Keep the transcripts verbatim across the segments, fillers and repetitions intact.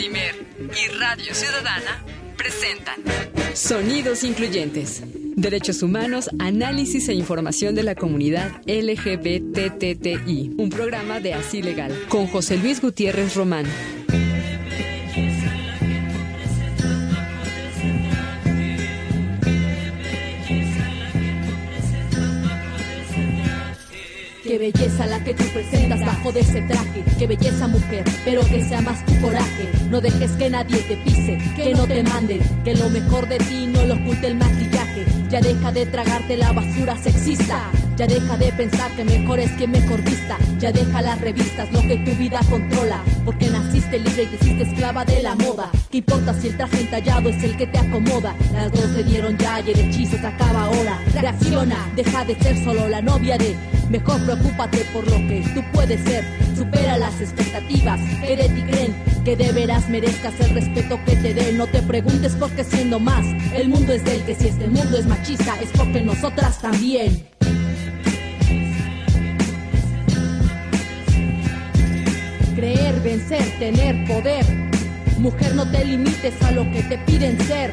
Imer y Radio Ciudadana presentan Sonidos Incluyentes. Derechos humanos, análisis e información de la comunidad L G B T T T I. Un programa de Así Legal, con José Luis Gutiérrez Román. Qué belleza la que tú presentas bajo de ese traje. Qué belleza, mujer, pero que sea más tu coraje. No dejes que nadie te pise, que no te manden, que lo mejor de ti no lo oculte el maquillaje. Ya deja de tragarte la basura sexista. Ya deja de pensar que mejor es que mejor vista. Ya deja las revistas, lo que tu vida controla. Porque naciste libre y te hiciste esclava de la moda. ¿Qué importa si el traje entallado es el que te acomoda? Las dos se dieron ya y el hechizo se acaba ahora. Reacciona, deja de ser solo la novia de... Mejor preocúpate por lo que tú puedes ser. Supera las expectativas que de ti creen. Que de veras merezcas el respeto que te den. No te preguntes por qué siendo más. El mundo es del que si este mundo es machista es porque nosotras también. Creer, vencer, tener poder. Mujer, no te limites a lo que te piden ser.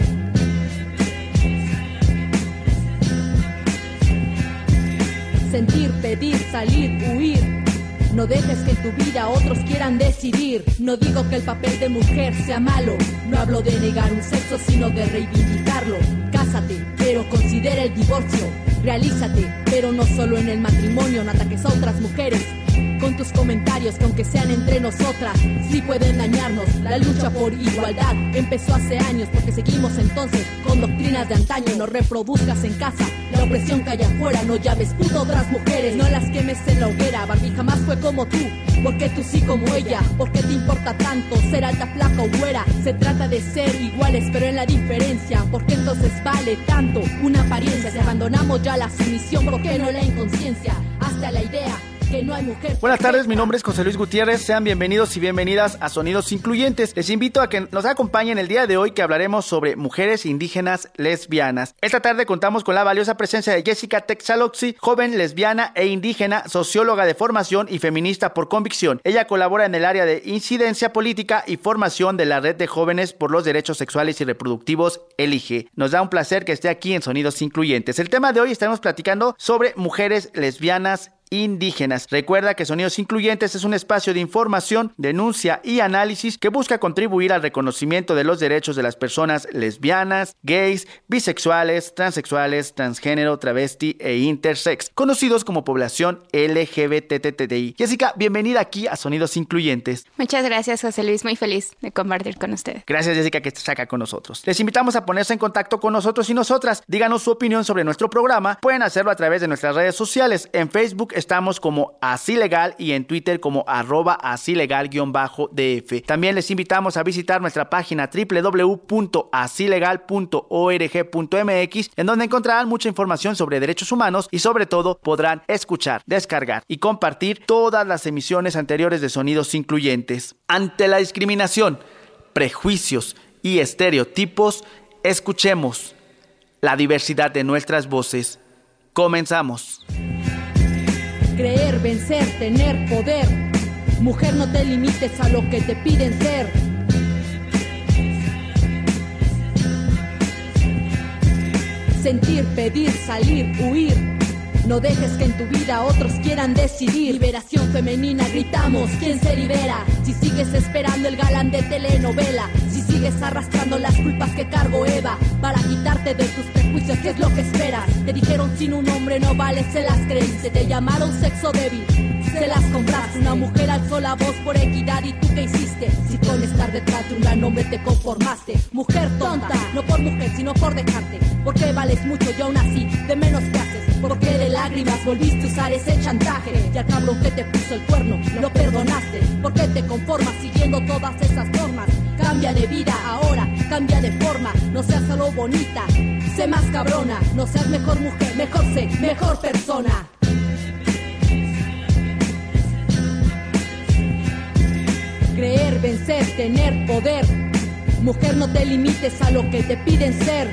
Sentir, pedir, salir, huir. No dejes que en tu vida otros quieran decidir. No digo que el papel de mujer sea malo. No hablo de negar un sexo, sino de reivindicarlo. Cásate, pero considera el divorcio. Realízate, pero no solo en el matrimonio. No ataques a otras mujeres con tus comentarios, que aunque sean entre nosotras, sí pueden dañarnos. La lucha por igualdad empezó hace años, porque seguimos entonces con doctrinas de antaño. No reproduzcas en casa la opresión que hay afuera. No llaves puto a otras mujeres, no las quemes en la hoguera. Barbie jamás fue como tú, porque tú sí como ella. ¿Por qué te importa tanto ser alta, flaca o güera? Se trata de ser iguales, pero en la diferencia. ¿Por qué entonces vale tanto una apariencia? Si abandonamos ya la sumisión, ¿por qué no la inconsciencia? Hasta la idea que no hay mujer. Buenas tardes, mi nombre es José Luis Gutiérrez. Sean bienvenidos y bienvenidas a Sonidos Incluyentes. Les invito a que nos acompañen el día de hoy, que hablaremos sobre mujeres indígenas lesbianas. Esta tarde contamos con la valiosa presencia de Jessica Texaloxi, joven lesbiana e indígena, socióloga de formación y feminista por convicción. Ella colabora en el área de incidencia política y formación de la Red de Jóvenes por los Derechos Sexuales y Reproductivos, Elige. Nos da un placer que esté aquí en Sonidos Incluyentes. El tema de hoy estaremos platicando sobre mujeres lesbianas indígenas. Recuerda que Sonidos Incluyentes es un espacio de información, denuncia y análisis que busca contribuir al reconocimiento de los derechos de las personas lesbianas, gays, bisexuales, transexuales, transgénero, travesti e intersex, conocidos como población L G B T T T I. Jessica, bienvenida aquí a Sonidos Incluyentes. Muchas gracias, José Luis, muy feliz de compartir con ustedes. Gracias, Jessica, que estás acá con nosotros. Les invitamos a ponerse en contacto con nosotros y nosotras. Díganos su opinión sobre nuestro programa. Pueden hacerlo a través de nuestras redes sociales. En Facebook estamos como Así Legal y en Twitter como arroba así legal guión bajo D F. También les invitamos a visitar nuestra página doble u doble u doble u punto así legal punto org punto m x, en donde encontrarán mucha información sobre derechos humanos y sobre todo podrán escuchar, descargar y compartir todas las emisiones anteriores de Sonidos Incluyentes. Ante la discriminación, prejuicios y estereotipos, escuchemos la diversidad de nuestras voces. Comenzamos. Creer, vencer, tener poder. Mujer, no te limites a lo que te piden ser. Sentir, pedir, salir, huir. No dejes que en tu vida otros quieran decidir. Liberación femenina, gritamos, ¿quién se libera? Si sigues esperando el galán de telenovela, si sigues arrastrando las culpas que cargó Eva, para quitarte de tus prejuicios, ¿qué es lo que esperas? Te dijeron sin un hombre no vales, se las creíste. Te llamaron sexo débil, se las compraste. Una mujer alzó la voz por equidad y ¿tú qué hiciste? Si con estar detrás de un gran hombre te conformaste. Mujer tonta, no por mujer sino por dejarte. Porque vales mucho y aún así de menos que haces. Porque de lágrimas volviste a usar ese chantaje. Y al cabrón que te puso el cuerno lo perdonaste. Porque te conformas siguiendo todas esas normas. Cambia de vida ahora, cambia de forma. No seas solo bonita, sé más cabrona. No seas mejor mujer, mejor sé, mejor persona. Creer, vencer, tener poder. Mujer, no te limites a lo que te piden ser.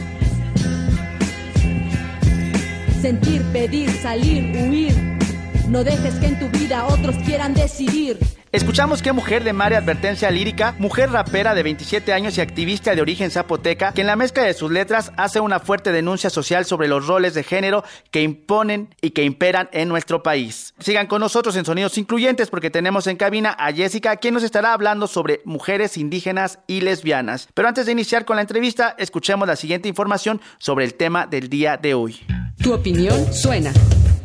Sentir, pedir, salir, huir. No dejes que en tu vida otros quieran decidir. Escuchamos Qué Mujer de Mari, advertencia lírica, mujer rapera de veintisiete años y activista de origen zapoteca, que en la mezcla de sus letras hace una fuerte denuncia social sobre los roles de género que imponen y que imperan en nuestro país. Sigan con nosotros en Sonidos Incluyentes porque tenemos en cabina a Jessica, quien nos estará hablando sobre mujeres indígenas y lesbianas. Pero antes de iniciar con la entrevista, escuchemos la siguiente información sobre el tema del día de hoy. Tu opinión suena.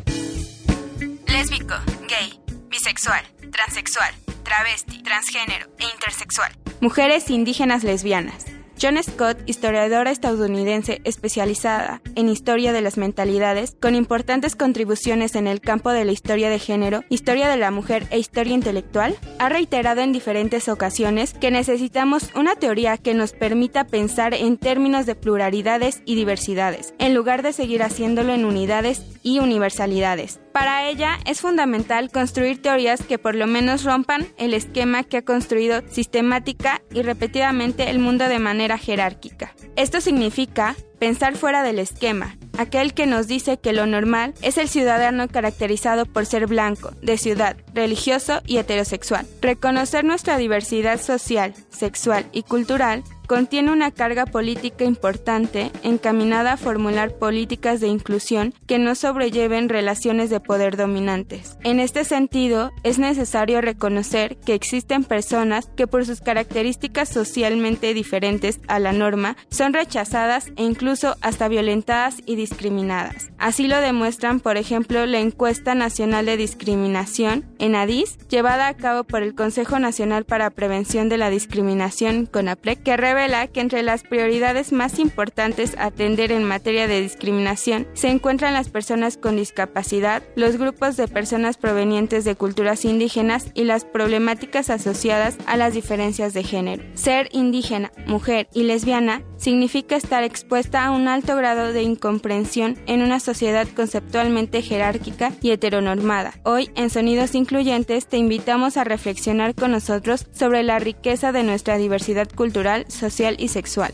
Lésbico, gay, bisexual, transexual, travesti, transgénero e intersexual. Mujeres indígenas lesbianas. John Scott, historiadora estadounidense especializada en historia de las mentalidades, con importantes contribuciones en el campo de la historia de género, historia de la mujer e historia intelectual, ha reiterado en diferentes ocasiones que necesitamos una teoría que nos permita pensar en términos de pluralidades y diversidades, en lugar de seguir haciéndolo en unidades y universalidades. Para ella es fundamental construir teorías que por lo menos rompan el esquema que ha construido sistemática y repetidamente el mundo de manera jerárquica. Esto significa pensar fuera del esquema, aquel que nos dice que lo normal es el ciudadano caracterizado por ser blanco, de ciudad, religioso y heterosexual. Reconocer nuestra diversidad social, sexual y cultural contiene una carga política importante encaminada a formular políticas de inclusión que no sobrelleven relaciones de poder dominantes. En este sentido, es necesario reconocer que existen personas que por sus características socialmente diferentes a la norma son rechazadas e incluso hasta violentadas y discriminadas. Así lo demuestran, por ejemplo, la Encuesta Nacional de Discriminación, ENADIS, llevada a cabo por el Consejo Nacional para Prevención de la Discriminación, CONAPREC, que revela que entre las prioridades más importantes a atender en materia de discriminación se encuentran las personas con discapacidad, los grupos de personas provenientes de culturas indígenas y las problemáticas asociadas a las diferencias de género. Ser indígena, mujer y lesbiana significa estar expuesta a un alto grado de incomprensión en una sociedad conceptualmente jerárquica y heteronormada. Hoy, en Sonidos Incluyentes, te invitamos a reflexionar con nosotros sobre la riqueza de nuestra diversidad cultural, social y sexual.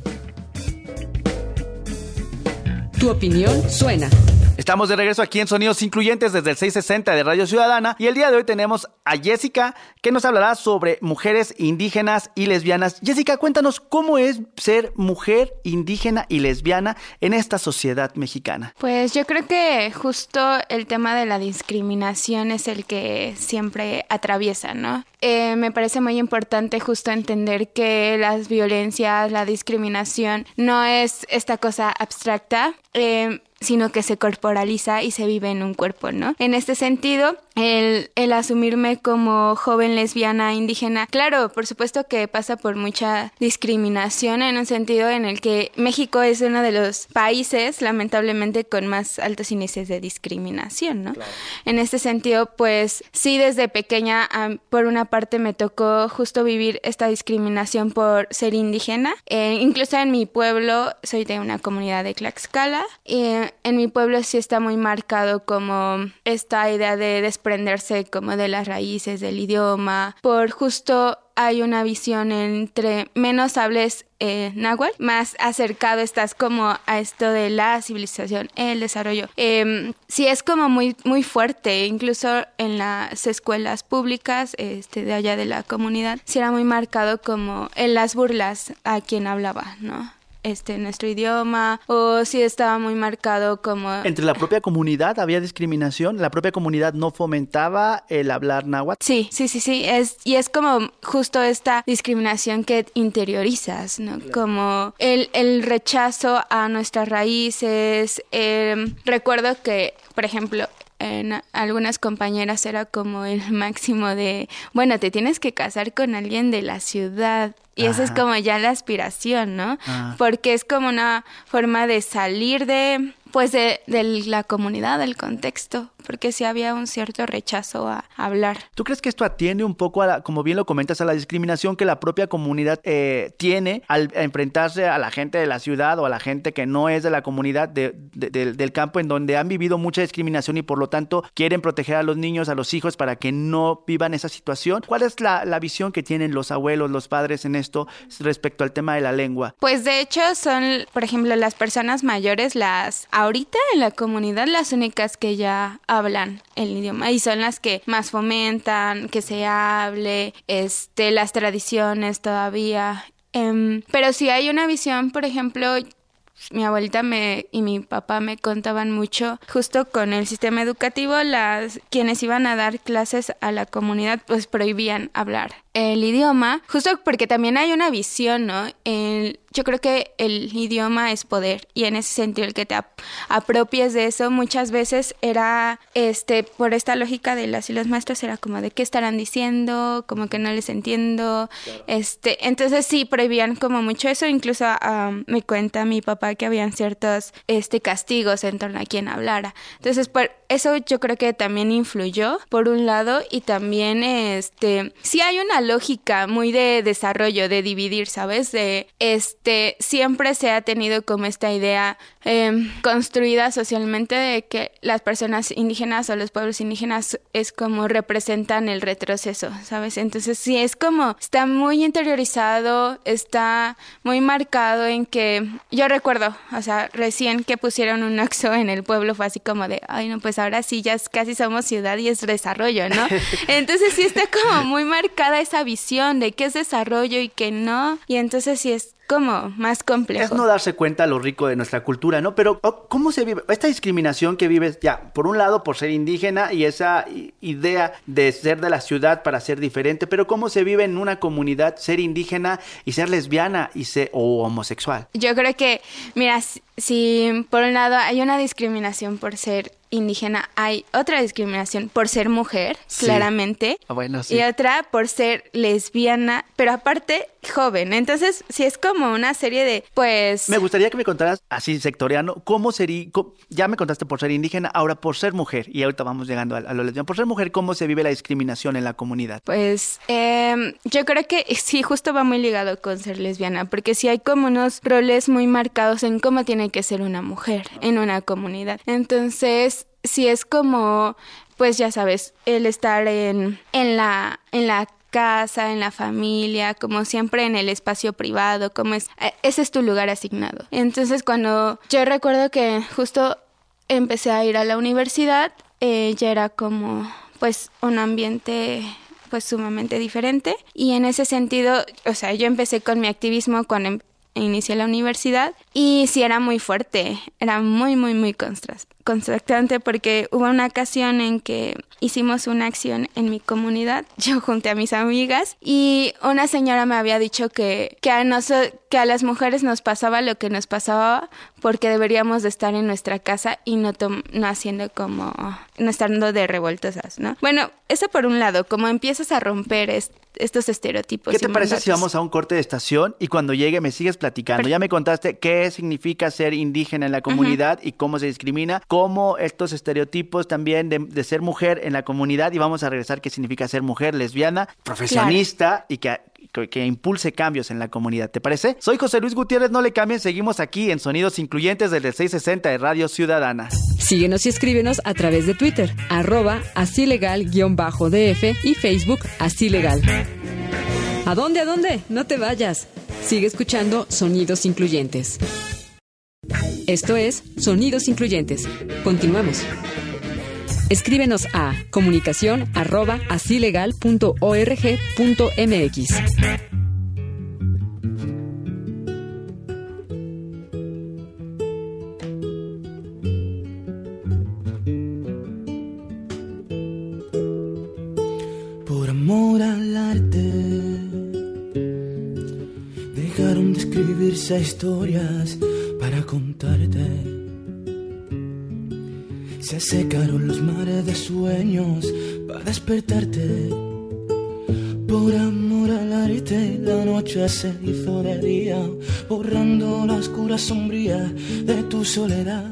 Tu opinión suena. Estamos de regreso aquí en Sonidos Incluyentes desde el seiscientos sesenta de Radio Ciudadana y el día de hoy tenemos a Jessica que nos hablará sobre mujeres indígenas y lesbianas. Jessica, cuéntanos cómo es ser mujer indígena y lesbiana en esta sociedad mexicana. Pues yo creo que justo el tema de la discriminación es el que siempre atraviesa, ¿no? Eh, me parece muy importante justo entender que las violencias, la discriminación no es esta cosa abstracta, eh, sino que se corporaliza y se vive en un cuerpo, ¿no? En este sentido, el, el asumirme como joven lesbiana indígena, claro, por supuesto que pasa por mucha discriminación en un sentido en el que México es uno de los países, lamentablemente, con más altos índices de discriminación, ¿no? Claro. En este sentido, pues sí, desde pequeña, um, por una parte me tocó justo vivir esta discriminación por ser indígena. Eh, incluso en mi pueblo, soy de una comunidad de Tlaxcala, y eh, en mi pueblo sí está muy marcado como esta idea de desprenderse como de las raíces del idioma, por justo hay una visión entre menos hables eh, náhuatl, más acercado estás como a esto de la civilización, el desarrollo. Eh, sí es como muy, muy fuerte, incluso en las escuelas públicas este, de allá de la comunidad, sí era muy marcado como en las burlas a quien hablaba, ¿no? Este, nuestro idioma, o si estaba muy marcado como... ¿Entre la propia comunidad había discriminación? ¿La propia comunidad no fomentaba el hablar náhuatl? Sí, sí, sí, sí, es, y es como justo esta discriminación que interiorizas, ¿no? Claro. Como el, el rechazo a nuestras raíces. Eh, recuerdo que, por ejemplo, en algunas compañeras era como el máximo de, bueno, te tienes que casar con alguien de la ciudad. Y esa es como ya la aspiración, ¿no? Ajá. Porque es como una forma de salir de, pues, de, de la comunidad, del contexto, porque sí había un cierto rechazo a hablar. ¿Tú crees que esto atiende un poco, a la, como bien lo comentas, a la discriminación que la propia comunidad eh, tiene al enfrentarse a la gente de la ciudad o a la gente que no es de la comunidad de, de, de, del campo, en donde han vivido mucha discriminación y por lo tanto quieren proteger a los niños, a los hijos, para que no vivan esa situación? ¿Cuál es la, la visión que tienen los abuelos, los padres en esto respecto al tema de la lengua? Pues de hecho son, por ejemplo, las personas mayores, las ahorita en la comunidad las únicas que ya hablan el idioma y son las que más fomentan que se hable, este, las tradiciones todavía. Um, pero sí hay una visión, por ejemplo, mi abuelita me y mi papá me contaban mucho, justo con el sistema educativo, las quienes iban a dar clases a la comunidad pues prohibían hablar el idioma, justo porque también hay una visión, ¿no? El, yo creo que el idioma es poder y en ese sentido el que te ap- apropies de eso muchas veces era, este, por esta lógica de las y los maestros era como de qué estarán diciendo, como que no les entiendo, claro. este, entonces sí prohibían como mucho eso, incluso um, me cuenta mi papá que habían ciertos, este, castigos en torno a quien hablara, entonces por eso yo creo que también influyó por un lado y también, este, sí hay una lógica muy de desarrollo, de dividir, ¿sabes? De, este, siempre se ha tenido como esta idea eh, construida socialmente de que las personas indígenas o los pueblos indígenas es como representan el retroceso, ¿sabes? Entonces sí, es como, está muy interiorizado, está muy marcado en que, yo recuerdo, o sea, recién que pusieron un Oxxo en el pueblo fue así como de, ay no, pues ahora sí, ya casi somos ciudad y es desarrollo, ¿no? Entonces sí está como muy marcada esa visión de qué es desarrollo y qué no, y entonces sí es como más complejo. Es no darse cuenta lo rico de nuestra cultura, ¿no? Pero ¿cómo se vive esta discriminación que vives ya, por un lado por ser indígena y esa idea de ser de la ciudad para ser diferente, pero cómo se vive en una comunidad ser indígena y ser lesbiana y ser o homosexual? Yo creo que, mira, si por un lado hay una discriminación por ser indígena, hay otra discriminación por ser mujer, sí. claramente, ah, bueno, sí. y otra por ser lesbiana, pero aparte joven. Entonces, sí es como una serie de, pues... Me gustaría que me contaras, así sectoriano, cómo sería, cómo, ya me contaste por ser indígena, ahora por ser mujer, y ahorita vamos llegando a, a lo lesbiano, por ser mujer, ¿cómo se vive la discriminación en la comunidad? Pues, eh, yo creo que sí, justo va muy ligado con ser lesbiana, porque sí hay como unos roles muy marcados en cómo tiene que ser una mujer en una comunidad. Entonces, sí es como, pues ya sabes, el estar en, en la, en la casa, en la familia, como siempre en el espacio privado, como es, ese es tu lugar asignado. Entonces cuando yo recuerdo que justo empecé a ir a la universidad, eh, ya era como pues un ambiente pues sumamente diferente y en ese sentido, o sea, yo empecé con mi activismo cuando em- inicié la universidad y sí era muy fuerte, era muy muy muy contrastante. Constante porque hubo una ocasión en que hicimos una acción en mi comunidad, yo junté a mis amigas y una señora me había dicho que, que, a, nos, que a las mujeres nos pasaba lo que nos pasaba porque deberíamos de estar en nuestra casa y no, tom, no haciendo como, no estando de revoltosas, ¿no? Bueno, eso por un lado, como empiezas a romper est- estos estereotipos. ¿Qué te parece si vamos a un corte de estación y cuando llegue me sigues platicando? Pero... ya me contaste qué significa ser indígena en la comunidad uh-huh. y cómo se discrimina, cómo estos estereotipos también de, de ser mujer en la comunidad y vamos a regresar qué significa ser mujer lesbiana, profesionista claro. y que, que, que impulse cambios en la comunidad. ¿Te parece? Soy José Luis Gutiérrez, no le cambien, seguimos aquí en Sonidos Incluyentes desde el seiscientos sesenta de Radio Ciudadana. Síguenos y escríbenos a través de Twitter, arroba asilegal-df y Facebook Asilegal. ¿A dónde, a dónde? No te vayas. Sigue escuchando Sonidos Incluyentes. Esto es Sonidos Incluyentes. Continuamos. Escríbenos a comunicación arroba asilegal punto org punto mx. Por amor al arte, dejaron de escribirse historias para contarte. Se secaron los mares de sueños para despertarte. Por amor al arte, la noche se hizo de día, borrando la oscura sombría de tu soledad.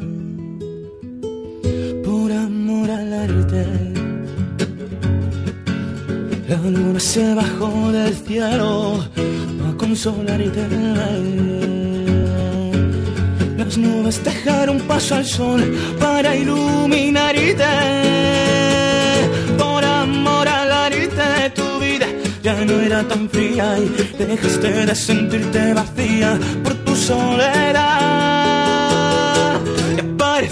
Por amor al arte, la luna se bajó del cielo para consolarte. Las nubes dejaron paso al sol para iluminarte. Por amor al arte, tu vida ya no era tan fría y dejaste de sentirte vacía por tu soledad. Y apareció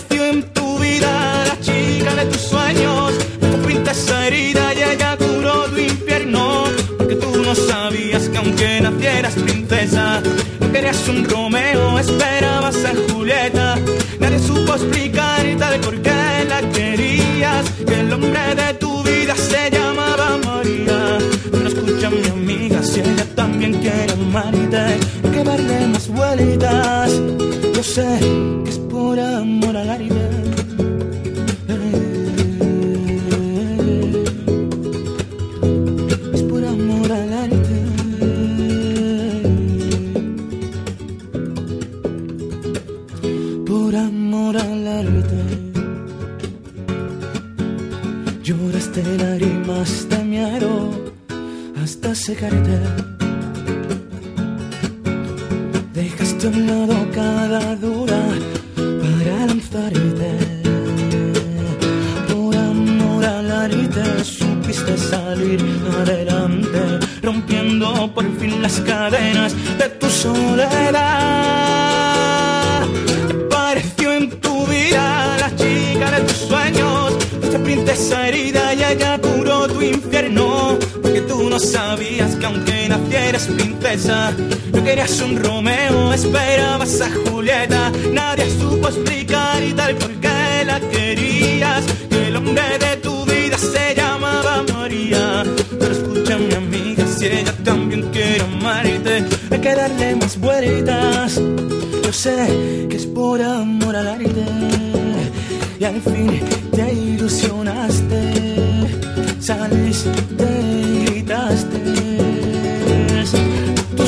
herida y ella curó tu infierno. Porque tú no sabías que aunque nacieras princesa, no querías un Romeo, esperabas a Julieta. Nadie supo explicar y tal por qué la querías, que el hombre de tu vida se llamaba María. Pero escucha mi amiga, si ella también quiere amarte, hay que darle más vueltas. Yo sé que es por amor al aire. Es por amor al arte. Por amor al arte. Lloraste lágrimas de miedo hasta secarte. Dejaste a un lado cada duda para lanzarte. Por amor al arte supiste salir adelante, rompiendo por fin las cadenas de tu soledad. Te apareció en tu vida la chica de tus sueños, esa princesa herida y ella curó tu infierno. Porque tú no sabías que aunque nacieras princesa, no querías un Romeo, esperabas a Julieta. Nadie supo explicar y tal por qué la querías, que el hombre de tu vida se llamaba María. Pero escucha mi amiga, si ella también quiere amarte, hay que darle más vueltas. Yo sé que es por amor al arte. Y al fin te ilusionaste, saliste y gritaste tu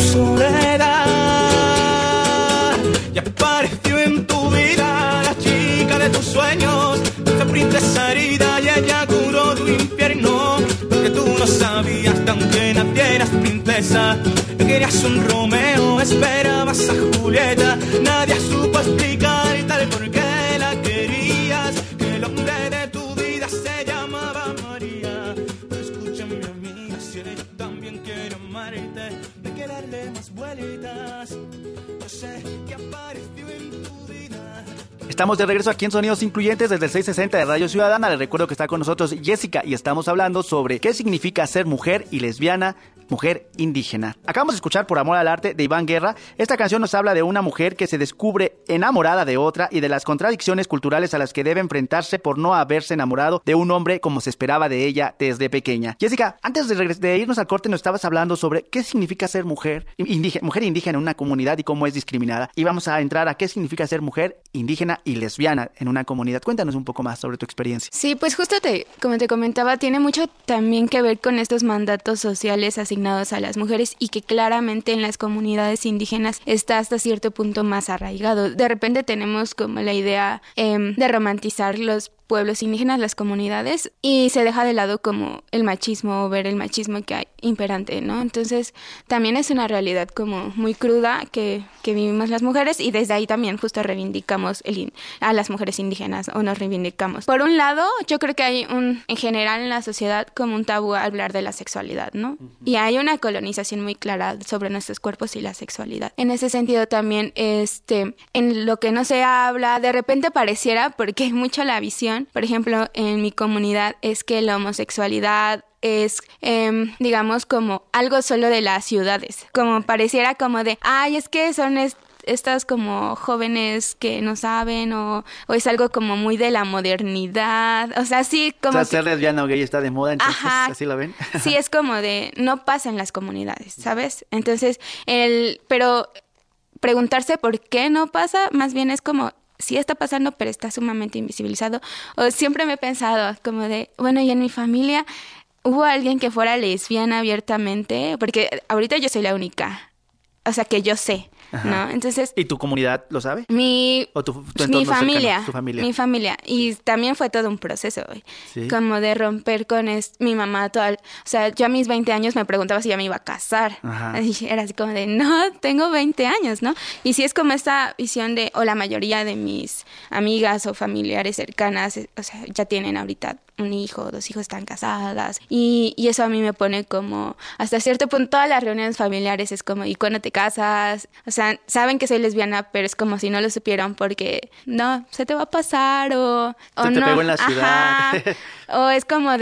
soledad. Y apareció en tu vida la chica de tus sueños, esa princesa herida y ella curó tu infierno. Porque tú no sabías que aunque nacieras princesa, no querías un Romeo, esperabas a Julieta. Nadie supo explicar y tal por qué la querías, que el hombre de tu vida se llamaba María. Pero escucha mi amiga, si ella también quiere amarte, hay que darle más vueltas. Yo sé que apareció en tu vida. Estamos de regreso aquí en Sonidos Incluyentes desde el seiscientos sesenta de Radio Ciudadana. Les recuerdo que está con nosotros Jessica y estamos hablando sobre qué significa ser mujer y lesbiana, mujer indígena. Acabamos de escuchar Por amor al arte de Iván Guerra. Esta canción nos habla de una mujer que se descubre enamorada de otra y de las contradicciones culturales a las que debe enfrentarse por no haberse enamorado de un hombre como se esperaba de ella desde pequeña. Jessica, antes de, regres- de irnos al corte nos estabas hablando sobre qué significa ser mujer, indígena, mujer indígena en una comunidad y cómo es discriminada. Y vamos a entrar a qué significa ser mujer indígena y lesbiana en una comunidad. Cuéntanos un poco más sobre tu experiencia. Sí, pues justo te, como te comentaba, tiene mucho también que ver con estos mandatos sociales asignados a las mujeres y que claramente en las comunidades indígenas está hasta cierto punto más arraigado. De repente tenemos como la idea eh, de romantizar los pueblos indígenas, las comunidades, y se deja de lado como el machismo o ver el machismo que hay imperante, ¿no? Entonces también es una realidad como muy cruda que, que vivimos las mujeres y desde ahí también justo reivindicamos el, a las mujeres indígenas o nos reivindicamos. Por un lado, yo creo que hay un, en general en la sociedad como un tabú al hablar de la sexualidad, ¿no? Uh-huh. Y hay una colonización muy clara sobre nuestros cuerpos y la sexualidad. En ese sentido también, este, en lo que no se habla, de repente pareciera, porque hay mucho la visión, por ejemplo, en mi comunidad es que la homosexualidad es, eh, digamos, como algo solo de las ciudades, como pareciera como de, ay, es que son est- estas como jóvenes que no saben o, o es algo como muy de la modernidad, o sea, sí, como... O sea, ser lesbiana o gay está de moda, entonces, ajá, ¿así lo ven? Sí, es como de, no pasa en las comunidades, ¿sabes? Entonces, el, pero preguntarse por qué no pasa, más bien es como... sí está pasando, pero está sumamente invisibilizado. O siempre me he pensado como de, bueno, y en mi familia hubo alguien que fuera lesbiana abiertamente, porque ahorita yo soy la única, o sea, que yo sé, ajá, ¿no? Entonces... ¿Y tu comunidad lo sabe? Mi, ¿O tu, tu mi familia, cercano, tu familia? Mi familia. Y también fue todo un proceso, güey. ¿Sí? Como de romper con es, mi mamá, toda, o sea, yo a mis veinte años me preguntaba si ya me iba a casar. Ajá. Y era así como de, no, tengo veinte años, ¿no? Y sí es como esta visión de, o la mayoría de mis amigas o familiares cercanas, o sea, ya tienen ahorita un hijo, dos hijos, están casadas. Y, y eso a mí me pone como, hasta cierto punto, todas las reuniones familiares es como, ¿y cuándo te casas? O sea, saben que soy lesbiana, pero es como si no lo supieran porque, no, se te va a pasar o, o se no. te pegó en la ciudad. Ajá. O es como de,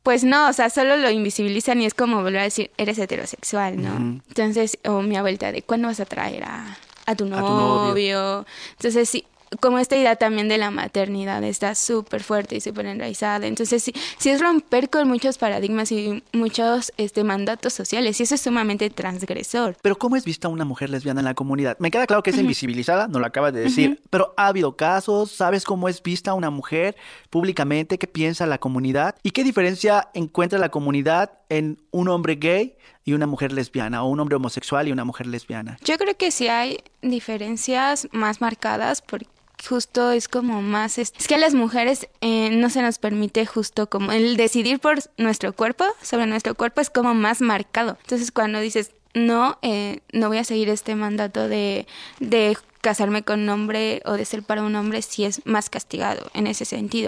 pues no, o sea, solo lo invisibilizan y es como volver a decir, eres heterosexual, ¿no? Uh-huh. Entonces, o mi abuelita de, ¿cuándo vas a traer a, a tu novio? A tu novio. Entonces, sí, como esta idea también de la maternidad está súper fuerte y súper enraizada. Entonces, sí, sí es romper con muchos paradigmas y muchos este, mandatos sociales, y eso es sumamente transgresor. Pero ¿cómo es vista una mujer lesbiana en la comunidad? Me queda claro que es uh-huh. invisibilizada, no lo acabas de decir, uh-huh. pero ¿ha habido casos? ¿Sabes cómo es vista una mujer públicamente? ¿Qué piensa la comunidad? ¿Y qué diferencia encuentra la comunidad en un hombre gay y una mujer lesbiana, o un hombre homosexual y una mujer lesbiana? Yo creo que sí hay diferencias más marcadas, porque justo es como más... Es, es que a las mujeres eh, no se nos permite justo como el decidir por nuestro cuerpo, sobre nuestro cuerpo, es como más marcado. Entonces cuando dices, no, eh, no voy a seguir este mandato de, de casarme con un hombre o de ser para un hombre, sí es más castigado en ese sentido.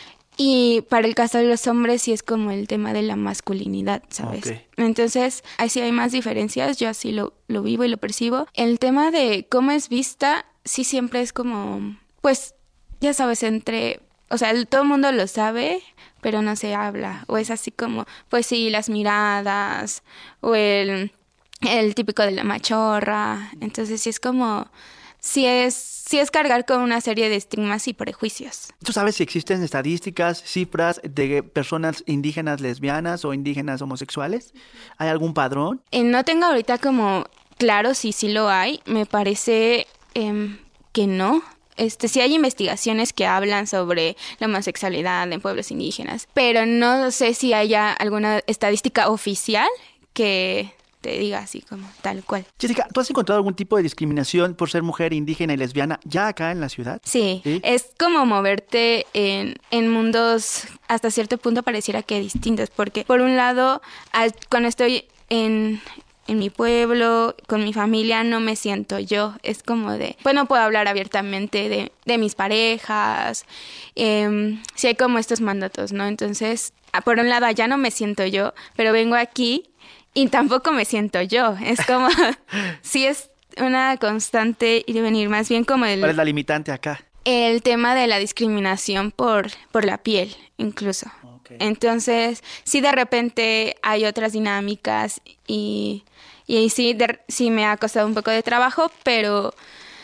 Y para el caso de los hombres sí es como el tema de la masculinidad, ¿sabes? Okay. Entonces, ahí sí hay más diferencias, yo así lo, lo vivo y lo percibo. El tema de cómo es vista, sí siempre es como, pues, ya sabes, entre... O sea, el, todo el mundo lo sabe, pero no se habla. O es así como, pues sí, las miradas, o el, el típico de la machorra. Entonces sí es como... Sí es, sí es cargar con una serie de estigmas y prejuicios. ¿Tú sabes si existen estadísticas, cifras de personas indígenas lesbianas o indígenas homosexuales? ¿Hay algún padrón? Eh, no tengo ahorita como claro si sí lo hay. Me parece eh, que no. Este, sí hay investigaciones que hablan sobre la homosexualidad en pueblos indígenas, pero no sé si haya alguna estadística oficial que... te diga así como tal cual. Jessica, ¿tú has encontrado algún tipo de discriminación por ser mujer indígena y lesbiana ya acá en la ciudad? Sí, ¿sí? Es como moverte en, en mundos hasta cierto punto pareciera que distintos, porque por un lado, al, cuando estoy en... en mi pueblo, con mi familia, no me siento yo. Es como de, pues no puedo hablar abiertamente de, de mis parejas. Eh, sí hay como estos mandatos, ¿no? Entonces, por un lado, ya no me siento yo, pero vengo aquí y tampoco me siento yo. Es como, sí es una constante ir y venir, más bien como el... ¿Cuál es la limitante acá? El tema de la discriminación por, por la piel, incluso. Okay. Entonces, sí de repente hay otras dinámicas y, y sí, de, sí me ha costado un poco de trabajo, pero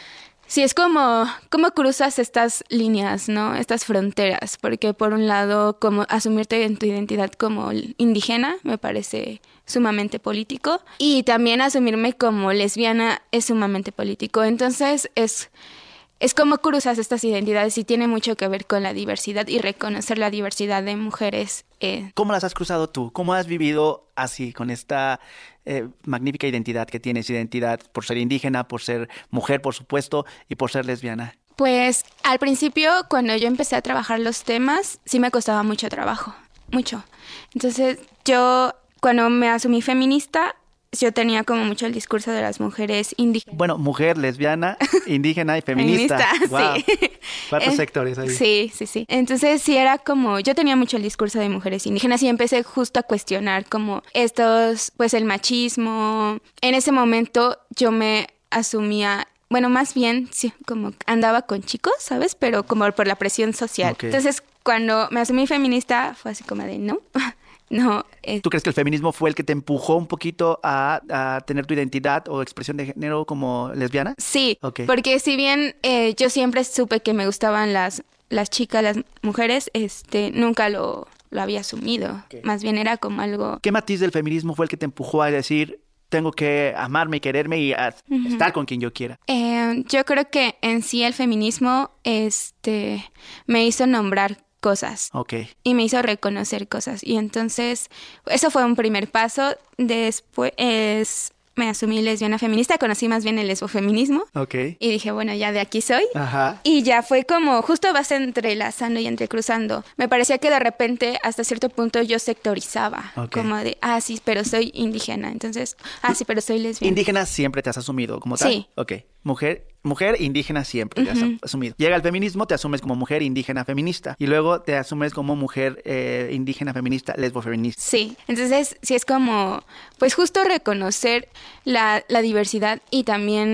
sí es como, ¿cómo cruzas estas líneas, no? Estas fronteras, porque por un lado, como asumirte en tu identidad como indígena, me parece sumamente político, y también asumirme como lesbiana es sumamente político. Entonces, es... Es como cruzas estas identidades y tiene mucho que ver con la diversidad y reconocer la diversidad de mujeres. Eh. ¿Cómo las has cruzado tú? ¿Cómo has vivido así, con esta eh, magnífica identidad que tienes? Identidad por ser indígena, por ser mujer, por supuesto, y por ser lesbiana. Pues al principio, cuando yo empecé a trabajar los temas, sí me costaba mucho trabajo, mucho. Entonces yo, cuando me asumí feminista, yo tenía como mucho el discurso de las mujeres indígenas. Bueno, mujer, lesbiana, indígena y feminista. Feminista, wow. Sí. Cuatro eh, sectores ahí. Sí, sí, sí. Entonces sí era como, yo tenía mucho el discurso de mujeres indígenas y empecé justo a cuestionar como estos, pues el machismo. En ese momento yo me asumía, bueno, más bien, sí, como andaba con chicos, ¿sabes? Pero como por la presión social. Okay. Entonces cuando me asumí feminista fue así como de, no... No. Eh. ¿Tú crees que el feminismo fue el que te empujó un poquito a, a tener tu identidad o expresión de género como lesbiana? Sí, okay. Porque si bien eh, yo siempre supe que me gustaban las, las chicas, las mujeres, este, nunca lo, lo había asumido. Okay. Más bien era como algo... ¿Qué matiz del feminismo fue el que te empujó a decir, tengo que amarme y quererme y a uh-huh. estar con quien yo quiera? Eh, yo creo que en sí el feminismo este, me hizo nombrar cosas. Okay. Y me hizo reconocer cosas. Y entonces, eso fue un primer paso. Después es, me asumí lesbiana feminista, conocí más bien el lesbofeminismo. Okay. Y dije, bueno, ya de aquí soy. Ajá. Y ya fue como, justo vas entrelazando y entrecruzando. Me parecía que de repente, hasta cierto punto, yo sectorizaba. Okay. Como de, ah, sí, pero soy indígena. Entonces, ah, sí, pero soy lesbiana. ¿Indígena siempre te has asumido como tal? Sí. Ok. Mujer... Mujer indígena siempre te has uh-huh. asumido. Llega el feminismo, te asumes como mujer indígena feminista. Y luego te asumes como mujer eh, indígena feminista, lesbofeminista. Sí, entonces sí es como, pues justo reconocer la, la diversidad y también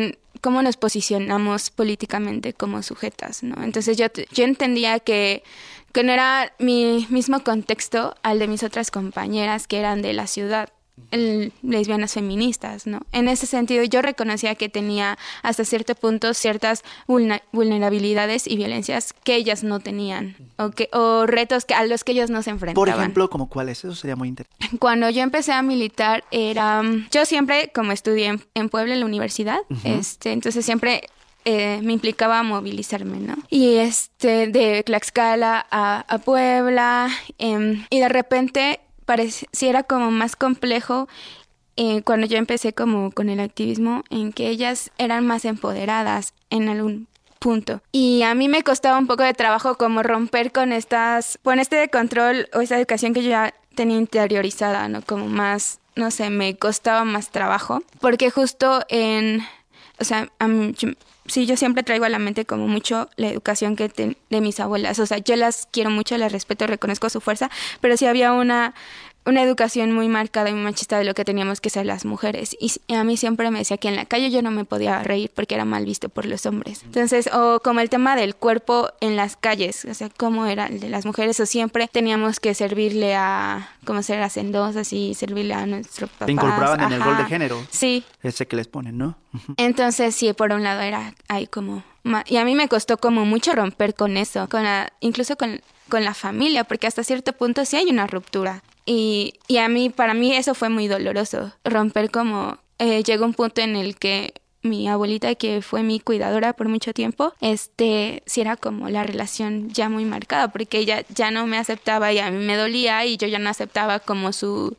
cómo nos posicionamos políticamente como sujetas, ¿no? Entonces yo, yo entendía que, que no era mi mismo contexto al de mis otras compañeras que eran de la ciudad, el, lesbianas feministas, ¿no? En ese sentido yo reconocía que tenía hasta cierto punto ciertas vulner- vulnerabilidades y violencias que ellas no tenían o, que, o retos que, a los que ellos no se enfrentaban. Por ejemplo, ¿como cuáles? Eso sería muy interesante. Cuando yo empecé a militar era... Yo siempre, como estudié en, en Puebla, en la universidad, uh-huh. este, entonces siempre... Eh, me implicaba movilizarme, ¿no? Y este, de Tlaxcala a, a Puebla, eh, y de repente pareciera como más complejo eh, cuando yo empecé como con el activismo, en que ellas eran más empoderadas en algún punto. Y a mí me costaba un poco de trabajo como romper con estas, con este control o esa educación que yo ya tenía interiorizada, ¿no? Como más, no sé, me costaba más trabajo, porque justo en, o sea, a mí, yo, sí, yo siempre traigo a la mente como mucho la educación que te, de mis abuelas. O sea, yo las quiero mucho, las respeto, reconozco su fuerza, pero sí había una, una educación muy marcada y muy machista de lo que teníamos que ser las mujeres. Y a mí siempre me decía que en la calle yo no me podía reír porque era mal visto por los hombres. Entonces, o como el tema del cuerpo en las calles, o sea, cómo era el de las mujeres, o siempre teníamos que servirle a, como ser hacendosas y servirle a nuestro papá. Te incorporaban en Ajá. el rol de género. Sí. Ese que les ponen, ¿no? Uh-huh. Entonces, sí, por un lado era ahí como... Y a mí me costó como mucho romper con eso, con la, incluso con, con la familia, porque hasta cierto punto sí hay una ruptura. Y, y a mí, para mí eso fue muy doloroso, romper como... Eh, llegó un punto en el que mi abuelita, que fue mi cuidadora por mucho tiempo, este, sí era como la relación ya muy marcada, porque ella ya no me aceptaba y a mí me dolía y yo ya no aceptaba como su...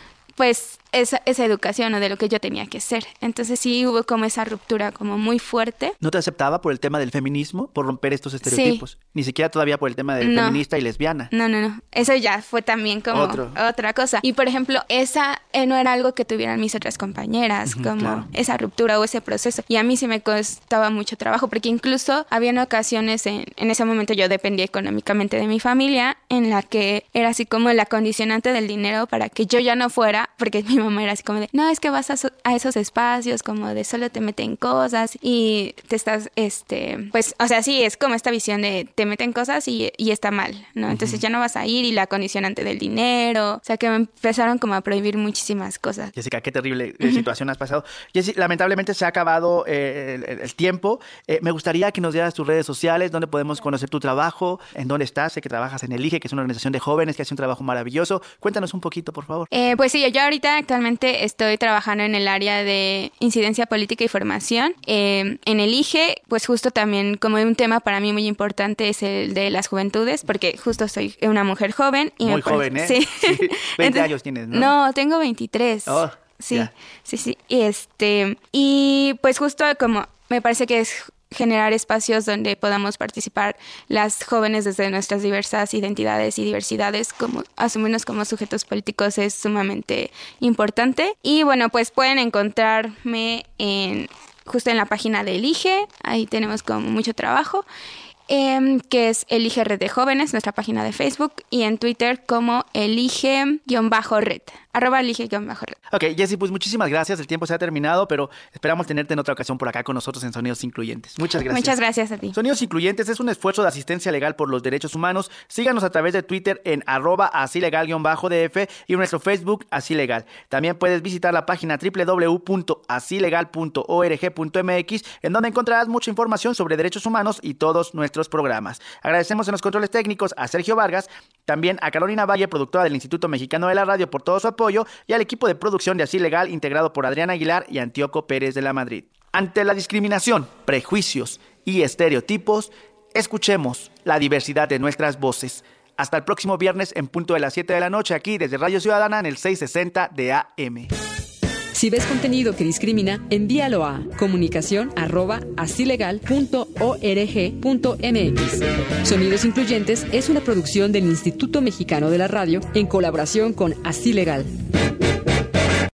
pues esa, esa educación o de lo que yo tenía que ser. Entonces sí hubo como esa ruptura como muy fuerte. ¿No te aceptaba por el tema del feminismo? Por romper estos estereotipos. Sí. Ni siquiera todavía por el tema del no. feminista y lesbiana. No, no, no. Eso ya fue también como Otro. otra cosa. Y por ejemplo, esa eh, no era algo que tuvieran mis otras compañeras, uh-huh, como claro. esa ruptura o ese proceso. Y a mí sí me costaba mucho trabajo, porque incluso habían ocasiones, en, en ese momento yo dependía económicamente de mi familia, en la que era así como la condicionante del dinero para que yo ya no fuera, porque mi mamá era así como de, no, es que vas a, so- a esos espacios como de solo te meten cosas y te estás, este, pues, o sea, sí, es como esta visión de te meten cosas y, y está mal, ¿no? Entonces uh-huh. ya no vas a ir, y la condicionante del dinero, o sea, que me empezaron como a prohibir muchísimas cosas. Jessica, qué terrible uh-huh. situación has pasado. Jessica, lamentablemente se ha acabado eh, el, el tiempo. Eh, me gustaría que nos dieras tus redes sociales, donde podemos conocer tu trabajo, en dónde estás. Sé que trabajas en ELIGE, que es una organización de jóvenes que hace un trabajo maravilloso. Cuéntanos un poquito, por favor. Eh, pues sí, yo ahorita actualmente estoy trabajando en el área de incidencia política y formación. Eh, en ELIGE, pues justo también como un tema para mí muy importante es el de las juventudes, porque justo soy una mujer joven. Y muy me joven, ¿eh? Sí. sí. veinte Entonces, años tienes, ¿no? No, tengo veintitrés. Oh, sí, yeah. sí, sí. Y, este, y pues justo como me parece que es generar espacios donde podamos participar las jóvenes desde nuestras diversas identidades y diversidades, como asumirnos como sujetos políticos, es sumamente importante. Y bueno, pues pueden encontrarme en justo en la página de ELIGE, ahí tenemos como mucho trabajo, eh, que es ELIGE Red de Jóvenes, nuestra página de Facebook, y en Twitter como ELIGE-Red, arroba ELIGE-Red. Ok, Jessy, pues muchísimas gracias, el tiempo se ha terminado, pero esperamos tenerte en otra ocasión por acá con nosotros en Sonidos Incluyentes. Muchas gracias. Muchas gracias a ti. Sonidos Incluyentes es un esfuerzo de asistencia legal por los derechos humanos. Síganos a través de Twitter en arroba asilegal-df y en nuestro Facebook Asilegal. También puedes visitar la página doble u doble u doble u punto asilegal punto org punto m x, en donde encontrarás mucha información sobre derechos humanos y todos nuestros programas. Agradecemos en los controles técnicos a Sergio Vargas, también a Carolina Valle, productora del Instituto Mexicano de la Radio, por todo su apoyo, y al equipo de producción de Así Legal, integrado por Adrián Aguilar y Antíoco Pérez de la Madrid. Ante la discriminación, prejuicios y estereotipos, escuchemos la diversidad de nuestras voces. Hasta el próximo viernes en punto de las siete de la noche, aquí desde Radio Ciudadana en el seiscientos sesenta de A M. Si ves contenido que discrimina, envíalo a comunicación arroba asilegal punto org punto m x. Sonidos Incluyentes es una producción del Instituto Mexicano de la Radio en colaboración con Así Legal.